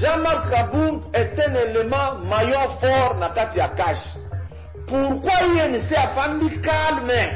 Jean-Marc Kabound est un élément maillon fort na kati ya cash. Pourquoi INC a fandi calme?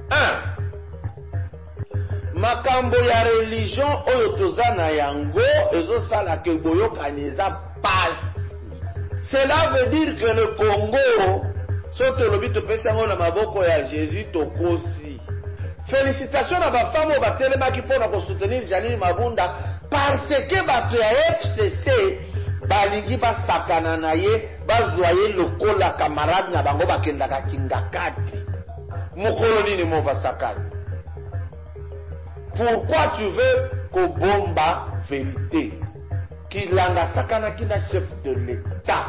Makambo ya religion oyo tozana yango ezo sala ke boyo kanyeza passe. Cela veut dire que le Congo soto lobi to pesa ngo na maboko ya Jésus tokosi. Félicitations à ma femme au batelema qui pour nous soutenir Janine Mabunda parce que bato ya FCC balingi ba sakana na ye bazwaye lokola camarade na bango bakendaka kingakati. Mukolo nini mo basakana? Pourquoi tu veux qu'au bomba vérité? Kilanga sakana kina chef de l'État.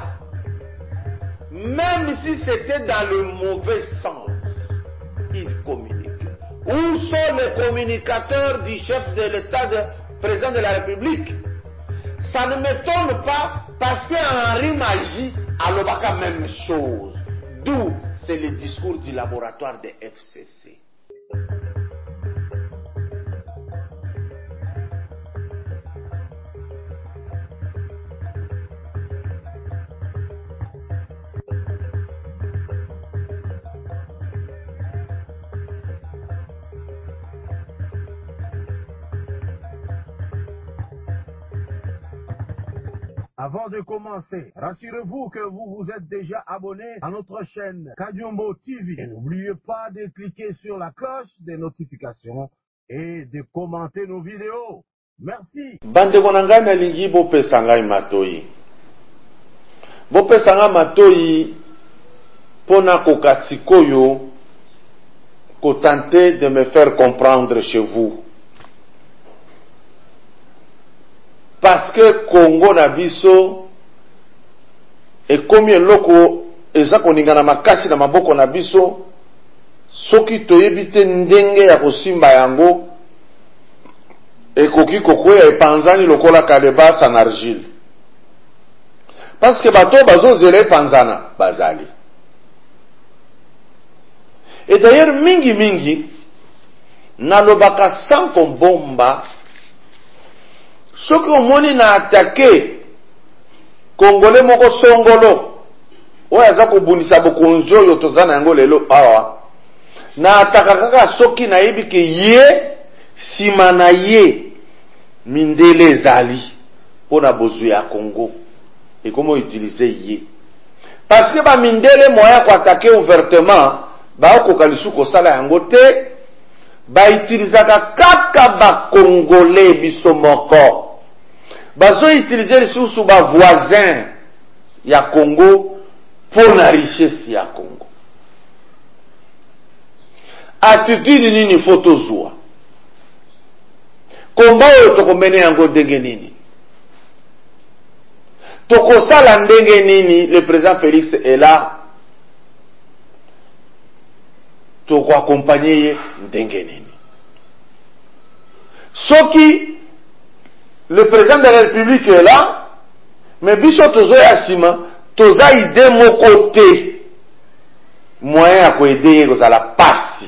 Même si c'était dans le mauvais sens, il communique. Où sont les communicateurs du chef de l'État, du président de la République? Ça ne m'étonne pas parce qu'Henri Magie a l'obaka même chose. D'où c'est le discours du laboratoire de FCC. Avant de commencer, rassurez-vous que vous vous êtes déjà abonné à notre chaîne Kadiombo TV. Et n'oubliez pas de cliquer sur la cloche des notifications et de commenter nos vidéos. Merci. Bande konanga na lingi bo pesanga matoi. Bo pesanga matoi pona kokasikoyo ko tenter de me faire comprendre chez vous. Parce que Congo na biso et combien loko eza koninga na makasi na maboko na biso soki toyebite ndenge ya kosimba yango ekoki kokwea epanzani lokola kaleba san argile. Parce que bato bazozela epanzana bazali. Et d'ailleurs mingi nalobaka sans kombomba soki omoni na attaqué Congolais moko songolo oyo aza kobundisa bokonzi oyo tozana yango lelo awa na ataka kaka soki nayebi ke ye sima na ye mindele ezali mpona bozwi ya Congo ekomi utiliser ye parce que bamindele moya koatake ouvertement baokoka lisusu kosala yango te bautilizaka kaka bakongole biso moko bazo utiliser lisusu ba voisin ya Congo pour la richesse ya Congo. Attitude nini photo zwa komba oyo tokomene yango ndenge nini tokosala ndenge nini. Le président Félix est là toko accompagner ye ndenge nini. Soki le président de la République est là, mais biso tozo ya sima toza idée moko te moyen ya koaider kozala pasi.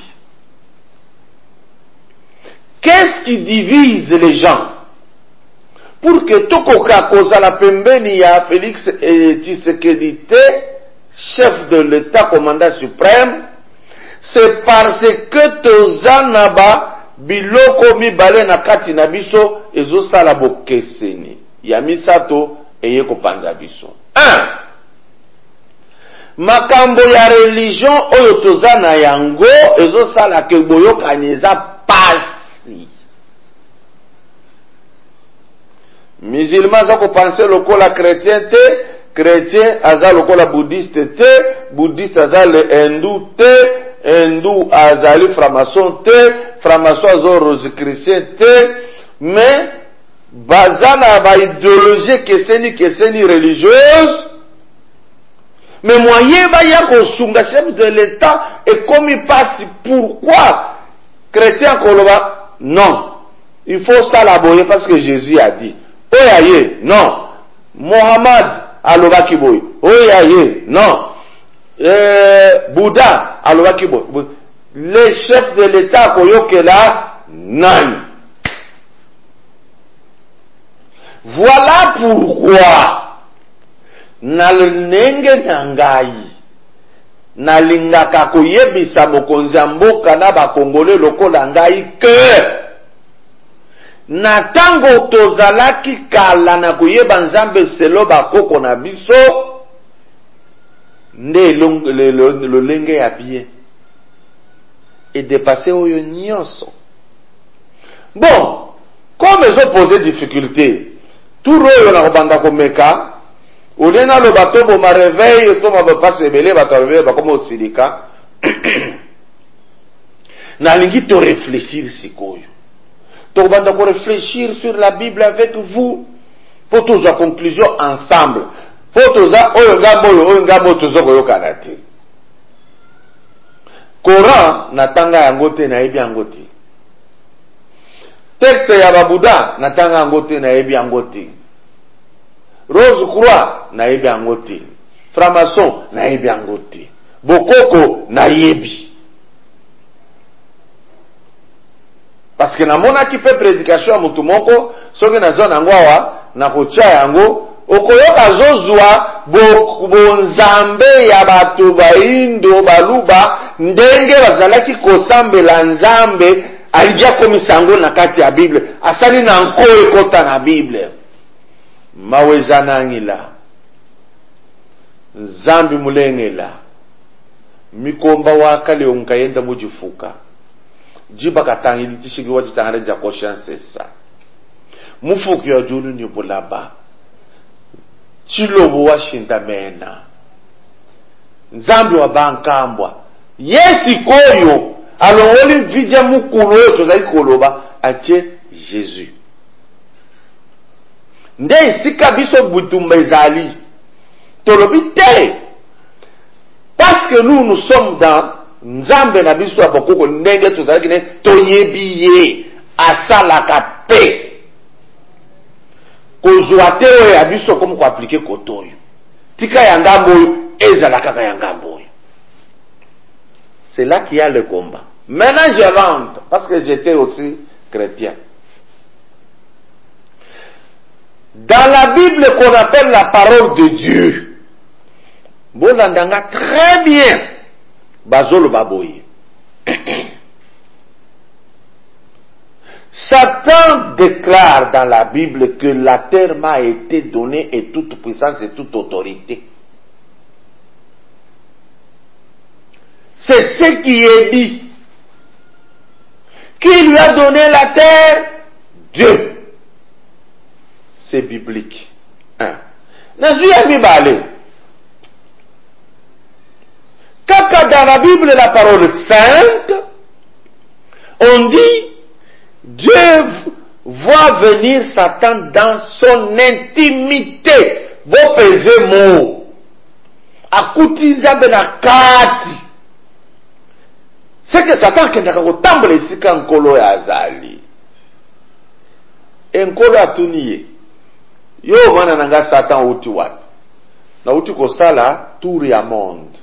Qu'est-ce qui divise les gens pour que tokoka kozala pembeni ya Félix Tshisekedi chef de l'État commandant suprême? C'est parce que toza naba biloko mibale na kati na biso ezosala bokeseni ya misato eye kopanza biso. 1. Makambo ya religion oyo toza na yango ezosala ke boyokani eza pasi. Musulman aza kopanse lokola chrétien te, chrétien aza lokola bouddhiste te, bouddhiste aza le hindou te, hindou azali franc-maçon te, franc-maçon azo rose-chrétien te, mais bazana ba idéologie keseni religieuse, mais moyen ba ya kosunga chef de l'État et comme il passe. Pourquoi chrétien koloba non, il faut ça la boye parce que Jésus a dit. Oyaye non, Mohamed alobaki boye. Oyaye non, Bouddha alobaki boye. Les chefs de l'État koyokela nani. Voilà pourquoi na lenge nangai nalingaka koyebisa mokonzi mboka na bakongole lokola ngai ke na tango tozalaki kala na koyeba nzambe selo bakoko na biso nde lolenge ya bien et dépasser oyo nyonso. Bon, comme ils ont posé difficulté, tout royo na kobanda komeka, olena lo bato bo ma réveil, to ma passe rebelle bato réveil ba comme osilika. Na lingi to réfléchir sikoyo. To banda ko réfléchir sur la Bible avec vous pour tous la conclusion ensemble. Pour tous oyo ngambo tozo koyoka te. Coran natanga yango te na yebi yango te. Texte ya babuda natanga yango te na yebi yango te. Rose Croix na yebi yango te. Franc-maçon na yebi yango te. Bokoko na yebi. Parce que na mona ki pe prédication ya mutu moko soki na zone yango awa na kotia yango okoyoka zozwa bonzambe ya bato baindo baluba ndenge bazalaki kosambela nzambe alija komisango na kati ya Bible asali na nko ekota na Bible maweza nangila nzambi mulengela mikomba wakale onkayenda mujifuka jiba katangili tishigi wajitangare ja conscience sa mufuki ya julu ni bulaba chilobo wa shindamena nzambi wa bankambwa yesi koyo alongoli vidya mukulu yoto za ikoloba atie Jésus nde isika biso butumba ezali tolobi te parce que nous sommes dans nzambe na biso abokoko ndenge tozalaki ne toyebiye asalaka pe kozwa te oyo ya biso komo ko appliquer kotoyo tika ya ngambo ezala kaka ya ngambo. C'est là qu'il y a le combat. Maintenant je rentre parce que j'étais aussi chrétien. Dans la Bible qu'on appelle la parole de Dieu, bolandanga très bien bazolo baboye. Satan déclare dans la Bible que la terre m'a été donnée et toute puissance et toute autorité. C'est ce qui est dit. Qui lui a donné la terre? Dieu. C'est biblique. Kaka dans la Bible, la parole sainte, on dit Dieu voit venir Satan dans son intimité. Vous pesez mot. Akuti nzambe na kati. C'est que Satan kendaka kotambula esika nkolo ya azali. Enkolo atuniye. Yo mwana nanga Satan uti wapi? Na uti kosala tour ya monde.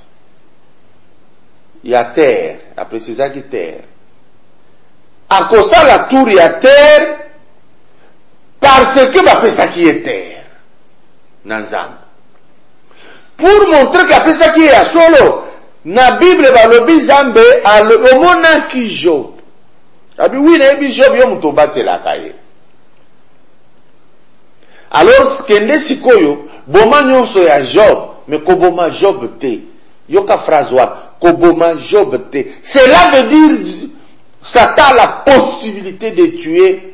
Ya terre, a précisaki terre. Akosala tour ya terre parce que bapesaki ye terre. Nanzamba. Pour montrer qu'apesaki ye ya solo, na Bible balobi Nzambe omonaki Job. Abi oui na yebi Job yo muto batelaka ye. Alors kende sikoyo boma nyonso ya Job mais koboma Job te. Yoka phrase wa koboma Job te. Cela veut dire Satan a la possibilité de tuer.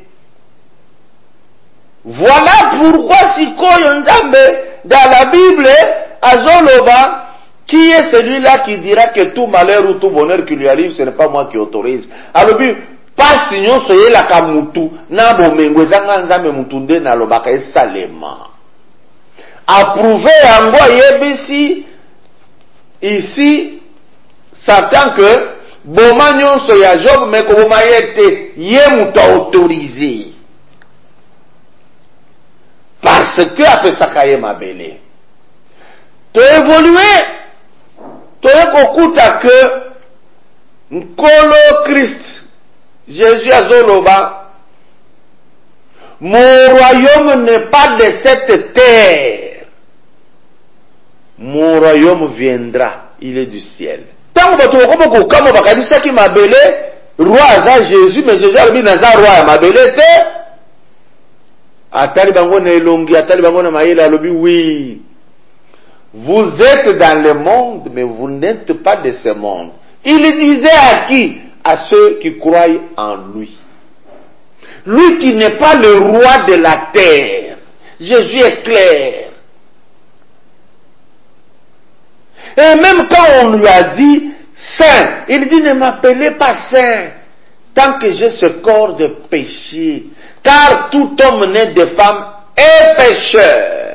Voilà pourquoi sikoyo Nzambe dans la Bible azoloba qui est celui-là qui dira que tout malheur ou tout bonheur qui lui arrive, ce n'est pas moi qui autorise. Alors, pas sinon soyez la kamutu, na bomengo zanga nzambe mutunde na lobaka esalema. Approuvé yango yebisi ici Satan que boma nyonso ya Job mais ko boma yete ye muto autorisé. Parce que apesaka ye mabele. To évoluer toyekokuta que nkolo Christ Jésus azoloba mon royaume n'est pas de cette terre. Mon royaume viendra, il est du ciel. Tant que tu as dit comme bakadisa qui m'a belé, roi à Jésus, mais Jésus a dit naza roi à ma belé te. Atali bango na elongi, atali bango na maïla lobi oui. Vous êtes dans le monde, mais vous n'êtes pas de ce monde. Il disait à qui? À ceux qui croient en lui. Lui qui n'est pas le roi de la terre. Jésus est clair. Et même quand on lui a dit saint, il dit ne m'appelez pas saint tant que j'ai ce corps de péché. Car tout homme né de femme est pécheur.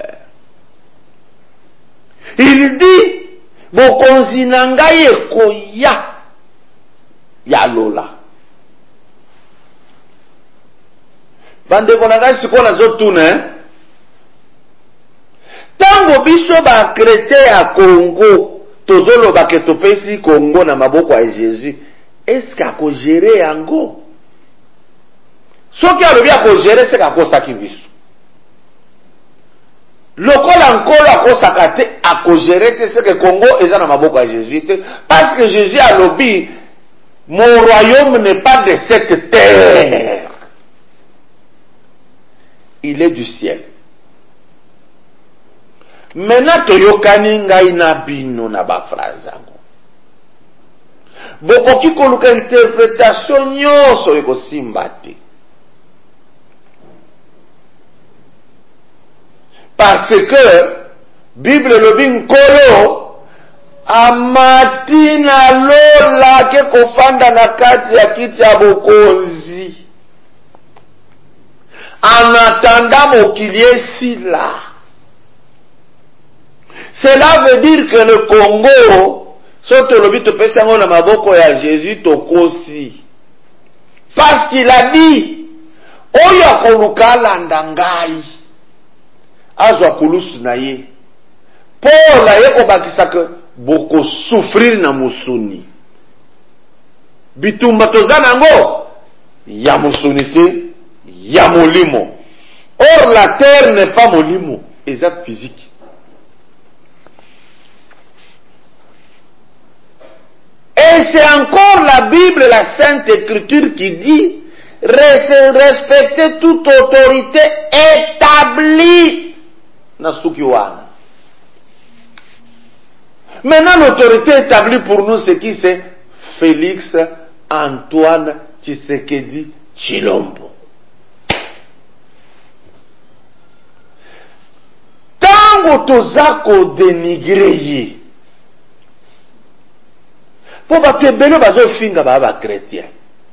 Il dit bokonzi na ngai ekoya ya lola. Bandeko na ngai sikoyo nazotuna tango biso ba chrétien ya Congo tozoloba ke topesi Congo na maboko ya Jésus, est-ce akogere yango? Soki alobi akogere se akosaki biso. Lokola nkolo akosaka te akogere te se ke Congo eza na maboko ya Jésus te, parce que Jésus alobi mon royaume n'est pas de cette terre. Il est du ciel. Maintenant toyokani ngai na bino na bafraza ngo. Bokoki koluka interprétation nyonso ekosimba te. Parce que Bible lobi nkolo amati na lola ke kofanda na kati ya kiti ya bokonzi. En attendant mokili esila. Cela veut dire que le Congo, soto lobi topesa ngo na maboko ya Jésus tokosi. Parce qu'il a dit, oyo akoluka landa ngai, azwa kulusu na ye. Paul aye kobakisa ke boko souffrir na musuni. Bitumba tozana ngo, ya musuni te, ya molimo. Or la terre n'est pas molimo, exact physique. Et c'est encore la Bible, la Sainte Écriture qui dit respecter toute autorité établie. Maintenant, l'autorité établie pour nous, c'est qui? C'est Félix Antoine Tshisekedi Tshilombo. Tango tozako dénigrer pour que beno bazo finga ba chrétien.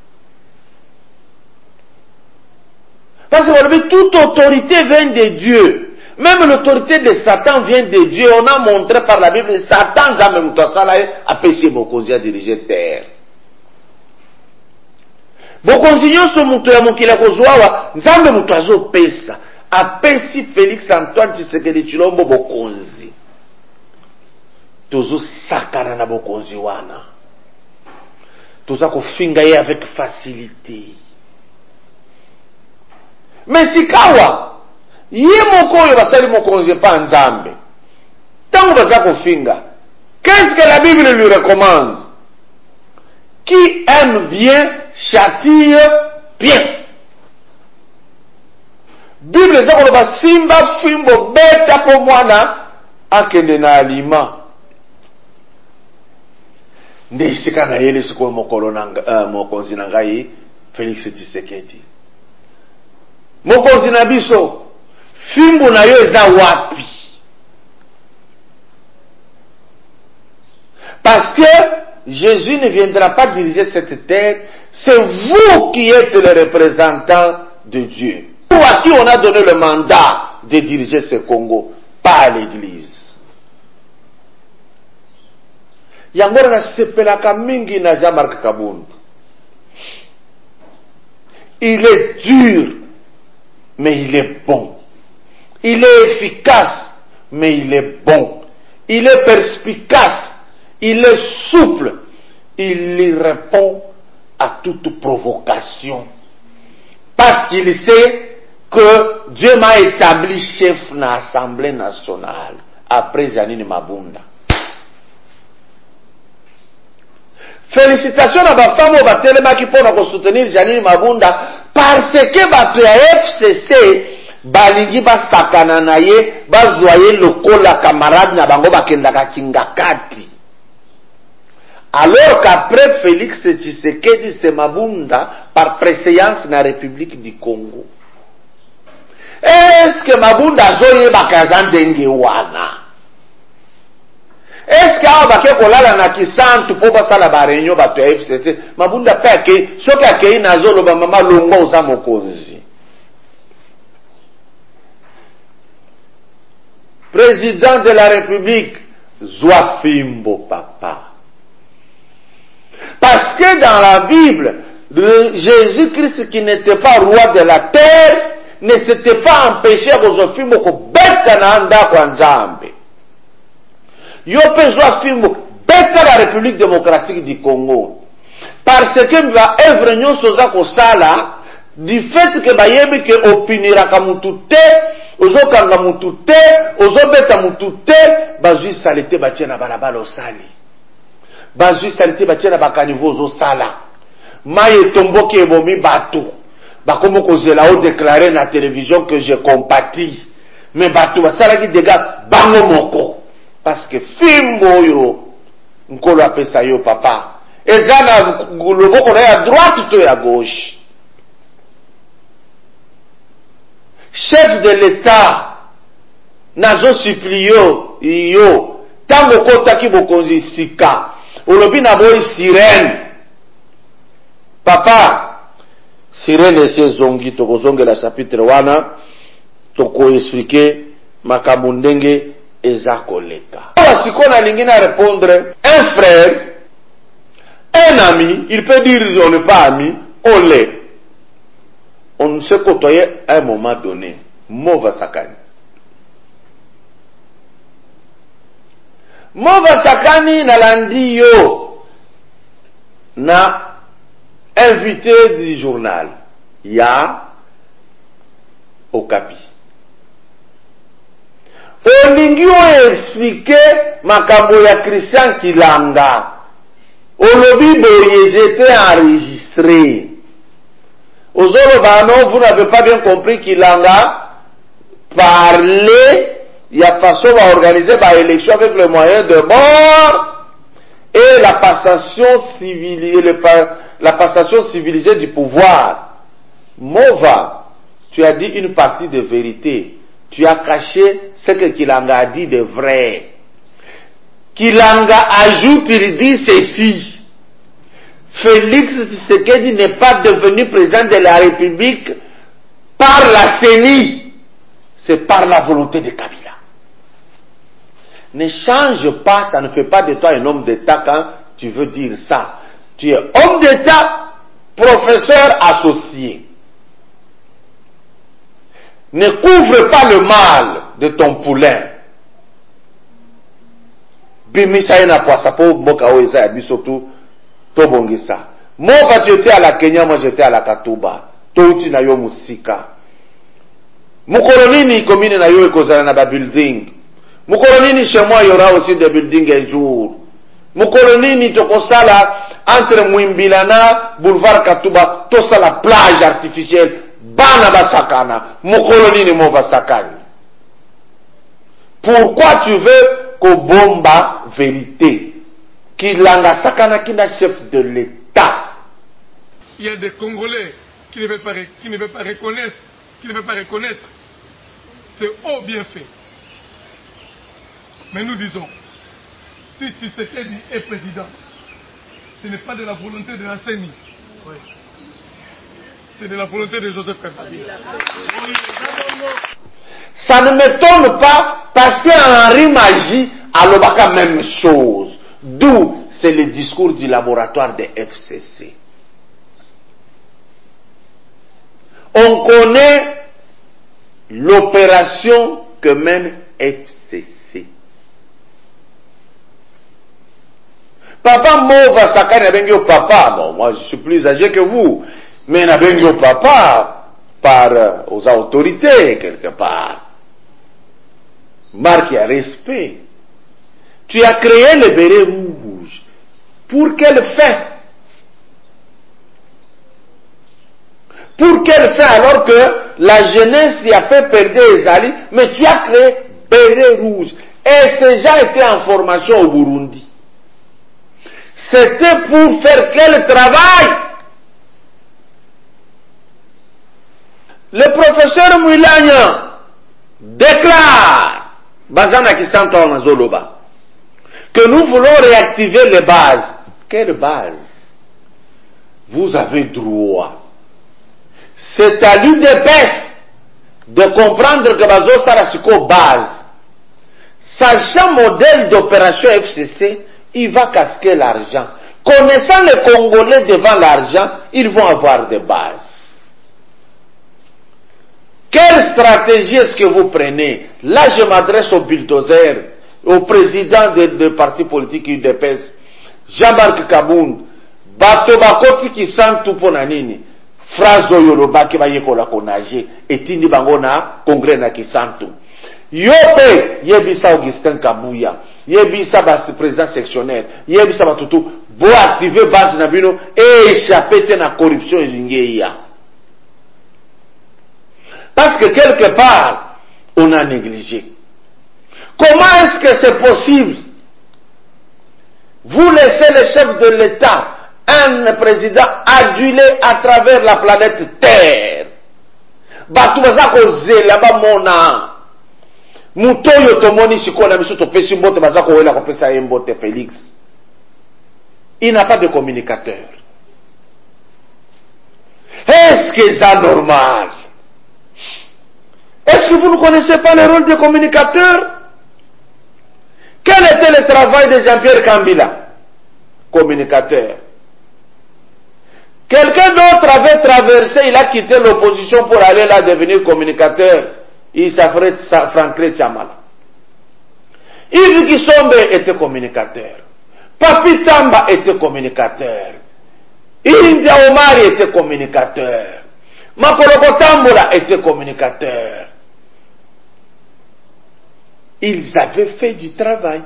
Parce que toute autorité vient de Dieu. Même l'autorité de Satan vient de Dieu. On a montré par la Bible, Satan a péché Bokonzi à diriger terre. Bokonzi nyoso muto ya mokila kozwawa, nzambe muto azo pesa. A pesi Félix Antoine Tshisekedi Tshilombo Bokonzi. Tozo sakana na Bokonzi wana. Toza kofinga ye avec facilité. Mais si kawa ye moko oyo basali mokonzi pa nzambe tango baza kofinga, qu'est-ce que la Bible lui recommande? Qui aime bien châtie bien. Bible eza koloba simba fimbo beta po mwana akende na alima. Nde isika na yele siko mokolo na mokonzi na ngai Félix Tshisekedi. Mokonzi na biso fimbo na yo eza wapi? Parce que Jésus ne viendra pas diriger cette terre, c'est vous qui êtes le représentant de Dieu. Pour à qui on a donné le mandat de diriger ce Congo, pas l'Église. Yangora na sepelaka mingi na Jean-Marc Kabund. Il est dur, mais il est bon. Il est efficace, mais il est bon. Il est perspicace, il est souple. Il y répond à toute provocation. Parce qu'il sait que Dieu m'a établi chef dans l'Assemblée nationale après Janine Mabunda. Félicitations à ma femme qui pour soutenir Janine Mabunda parce que bato ya FCC balingi basakana na ye bazwaye lokola camarade na bango bakendaka kingakati. Alors qu'après Félix Tshisekedi c'est Mabunda par préséance na République du Congo. Est-ce que Mabunda zoye bakaza ndenge wana? Est-ce que awa bake kolala na kisantu po basala ba réunion bato ya FCC Mabunda pe ake soki akei nazolo ba mama longo oza mokonzi. Président de la République zwa fimbo papa. Parce que dans la Bible, Jésus-Christ qui n'était pas roi de la terre ne s'était pas empêché aux fimbo ko beta na anda kwa nzambe. Yo pe zwa fimbo beta la République démocratique du Congo. Parce que ba œuvre nyonso za ko sala du fait que ba yebi ke opinira ka mutu te, ozo kanga mutu te, ozo beta mutu te, ba zui salite ba tia na balabala osali. Ba zui salite ba tia na bakanivo ozo sala. Maye tomboki ebomi bato. Ba komo ko zela o déclarer na télévision que je compatis. Mais bato ba sala ki dégâts bango moko. Parce que fimbo yo nkolo apesa yo papa ezana loboko na ya droite to ya gauche. Chef de l'État nazo supplio yo tango kotaki bokonzi sika olobi na boy sirène papa sirène ese zongi tokozongela chapitre wana toko expliquer makambo ndenge eza koleka. Si na lingi na répondre un frère, un ami, il peut dire on n'est pas ami, on l'est. On ne s'est côtoyé à un moment donné. Mova Sakani. Mova Sakani na landi yo na invité du journal. Ya Okapi. Olingi o expliqué makambo ya Christian Kilanga. Olobi boye j'étais enregistré. Ozolo bano, vous n'avez pas bien compris Kilanga parlait, il y a façon à organiser par élection avec le moyen de mort et la passation civilisée du pouvoir. Mova, tu as dit une partie de vérité. Tu as caché ce que Kilanga a dit de vrai. Kilanga ajoute, il dit ceci. Félix Tshisekedi n'est pas devenu président de la République par la CENI. C'est par la volonté de Kabila. Ne change pas, ça ne fait pas de toi un homme d'État quand tu veux dire ça. Tu es homme d'État, professeur associé. Ne couvre pas le mal de ton poulain. Bimisa na kwa sapo boka oeza ya bisotu tobongisa. Moi tu étais à la Kenya, moi j'étais à la Katuba. Touti na yo musika. Mukolonini commune na yo ekozala na ba building. Mukolonini chez moi il y aura aussi des buildings un jour. Mukolonini tokosala entre Mwimbilana, boulevard Katuba, tout ça la plage artificielle. Bana basakana, mukoloni ni mova sakani. Pourquoi tu veux qu'au bomba vérité? Kilanga sakana qui n'a chef de l'État. Il y a des Congolais qui ne veulent pas reconnaître, c'est haut bien fait. Mais nous disons, si Tshisekedi est président, ce n'est pas de la volonté de la CENI. Oui. C'est de la volonté de Joseph Kabila. Ça ne m'étonne pas parce qu'Henri Magie a le même chose. D'où c'est le discours du laboratoire de FCC. On connaît l'opération que mène FCC. Papa Mova Sakane Bengio papa. Bon, moi je suis plus âgé que vous. Mais na Bengio papa. aux autorités quelque part. Marque il y a respect. Tu as créé le béret rouge. Pour quelle fin? Pour quelle fin alors que la jeunesse y a fait perdre les alliés, mais tu as créé béret rouge. Et ces gens étaient en formation au Burundi. C'était pour faire quel travail? Le professeur Mouilagna déclare, Bazana Kisanto Amazoloba, que nous voulons réactiver les bases. Quelle base? Vous avez droit. C'est à l'UDPS de comprendre que Bazo Sarasiko base. Sachant modèle d'opération FCC, il va casquer l'argent. Connaissant les Congolais devant l'argent, ils vont avoir des bases. Quelle stratégie est-ce que vous prenez? Là, je m'adresse au bulldozer, au président de parti politique UDPS, Jean-Marc Kabound, Bato Bakoti qui sent tout pour nanini. Phrase Yoloba qui va yekola konager, et tindi bangona, congrès na qui sent tout. Yope, yebisa Augustin Kabouya, yebisa président sectionnaire, yebisa batutu, bo activer base nabino, et échapper na corruption lingeya. Parce que quelque part, on a négligé. Comment est-ce que c'est possible? Vous laissez le chef de l'État, un président adulé à travers la planète Terre. Batubazako zelaba mona. Mutoyo tomoni sikona misuto pesi mbote bazako wela kopesa mbote Félix. Il n'a pas de communicateur. Est-ce que c'est normal? Est-ce que vous ne connaissez pas le rôle des communicateurs? Quel était le travail de Jean-Pierre Kambila? Communicateur. Quelqu'un d'autre avait traversé, il a quitté l'opposition pour aller là devenir communicateur. Il s'appelait Franklin Tchamala. Yves Gisombe était communicateur. Papi Tamba était communicateur. India Omari était communicateur. Makoloko Tambola était communicateur. Ils avaient fait du travail.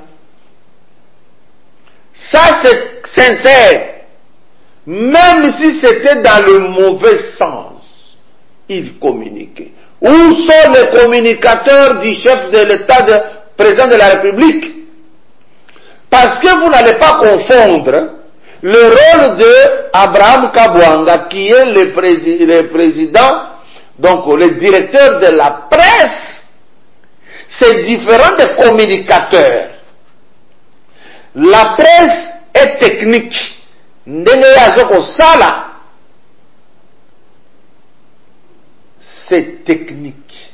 Ça, c'est sincère. Même si c'était dans le mauvais sens, ils communiquaient. Où sont les communicateurs du chef de l'État, du président de la République? Parce que vous n'allez pas confondre le rôle de Abraham Kabwanga, qui est le président, donc le directeur de la presse. C'est différent des communicateurs. La presse est technique. C'est technique.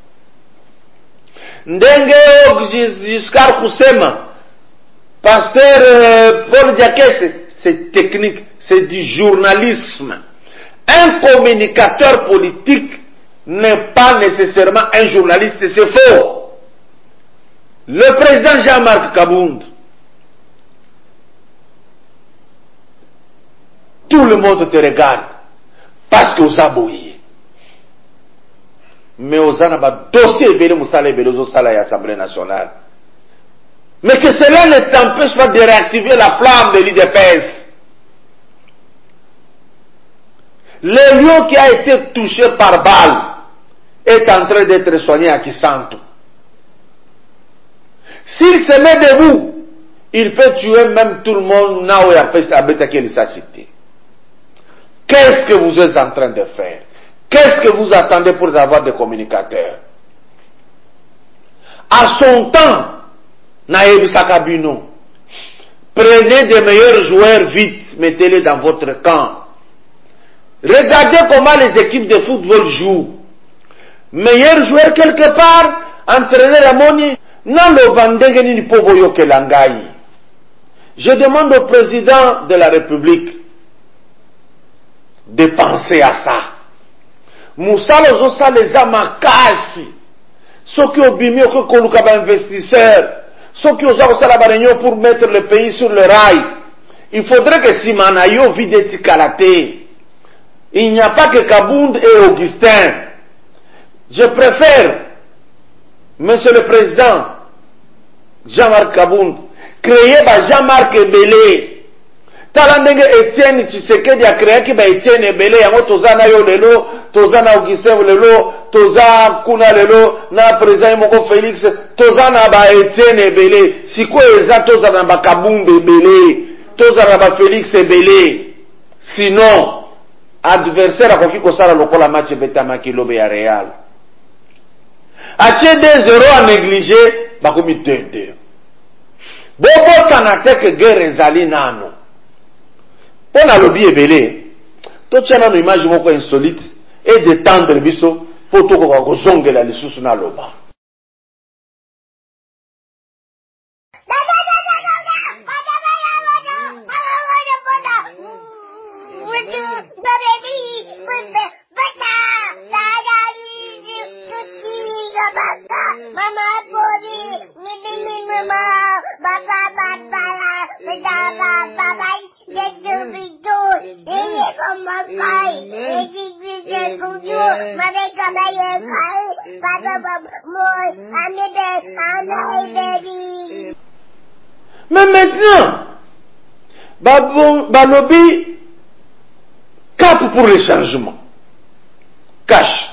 Giscard Kusema, pasteur Paul Diakese, c'est technique, c'est du journalisme. Un communicateur politique n'est pas nécessairement un journaliste, c'est faux. Le président Jean-Marc Kabound, tout le monde te regarde parce que vous aboyez. Mais vous avez un dossier à l'Assemblée nationale. Mais que cela ne t'empêche pas de réactiver la flamme de l'IDPS. Le lion qui a été touché par balle est en train d'être soigné à Kisanto. S'il se met debout, il peut tuer même tout le monde là où il a fait sa cité. Qu'est-ce que vous êtes en train de faire? Qu'est-ce que vous attendez pour avoir des communicateurs? À son temps, Naïb Sakabino, prenez des meilleurs joueurs vite, mettez-les dans votre camp. Regardez comment les équipes de football jouent. Meilleurs joueurs quelque part, entraîner la moni, non le bandengeni ni poboyo kelangai. Je demande au président de la République de penser à ça. Moussa Lozosa les a makasi. Ceux qui ont bimé au Kolukaba investisseurs, ceux qui ont la réunion pour mettre le pays sur le rail. Il faudrait que Simanayo vide Tikalate. Il n'y a pas que Kabound et Augustin. Je préfère, Monsieur le Président, Jean-Marc Kabound, créer Jean-Marc Ebele. Talandenge Etienne Tshisekedi a créé qui Etienne Ebele, yango tozana yo lelo, tozana Augustin lelo, toza kuna lelo, na président moko Félix, tozana Etienne Ebele. Siko eza tozana Kabound Ebele, tozana Félix Ebele. Sinon, adversaire a koki kosala lokola match betama kilobe ya Real. Ache 2-0 à négliger, bakomi 2-2. Bobo sanate guerre ezali nano. On a lobby Ebele. To tchana no image moko insolite et détendre biso pour to ko kozongela lisusu na loba. Mais maintenant, Balobi cap pour le changement. Cash.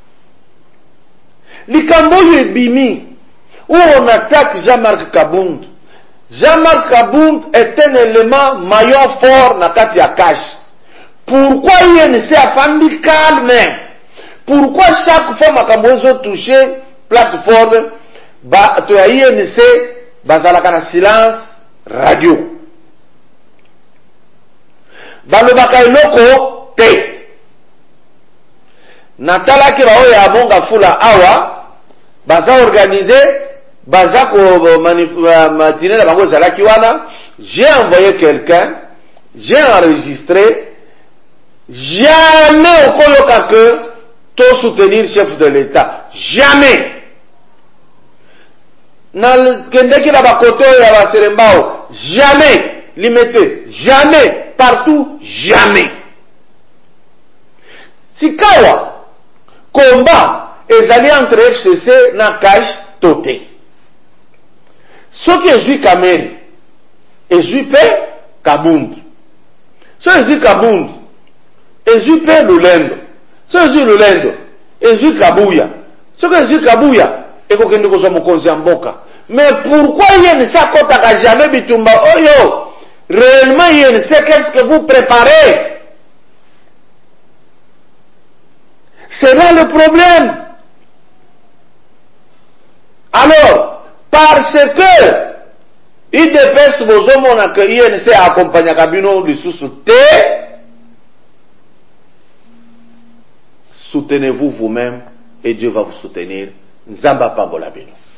Likambo Yebimi, où on attaque Jean-Marc Kabound. Jean-Marc Kabound est un élément maillon fort dans la cash. Pourquoi INC a fait calme? Pourquoi chaque fois Makambozo touché plateforme, to ya INC bazalaka na silence radio. Balobaka eloko te. Natala ki bao ya bonga fula awa, baza organisé, baza ko matinée la bango zalaki wana, j'ai envoyé quelqu'un, j'ai enregistré, jamais au koloka que to soutenir chef de l'État. Jamais. Kendeki la bakoto ya baserembao. Jamais. Limité. Jamais. Partout. Jamais. Sikawa. Combat. Ezali entre FCC na cash toté. Ce qui est joué Kameri. Et joué Kabound. Ce qui est joué Kabound. Et joué Lulendo. Ce qui est joué Lulendo. Et joué Kabuya. Ce qui est joué Kabuya. Et qu'on ait besoin de mokonzi mboka. Mais pourquoi INC akotaka jamais bitumba oyo? Réellement INC, qu'est-ce que vous préparez? C'est là le problème. Alors, parce que IDPS bozomona que INC accompagne Kabino lisusu te, soutenez-vous vous-même et Dieu va vous soutenir. Nzamba Pambola Bino.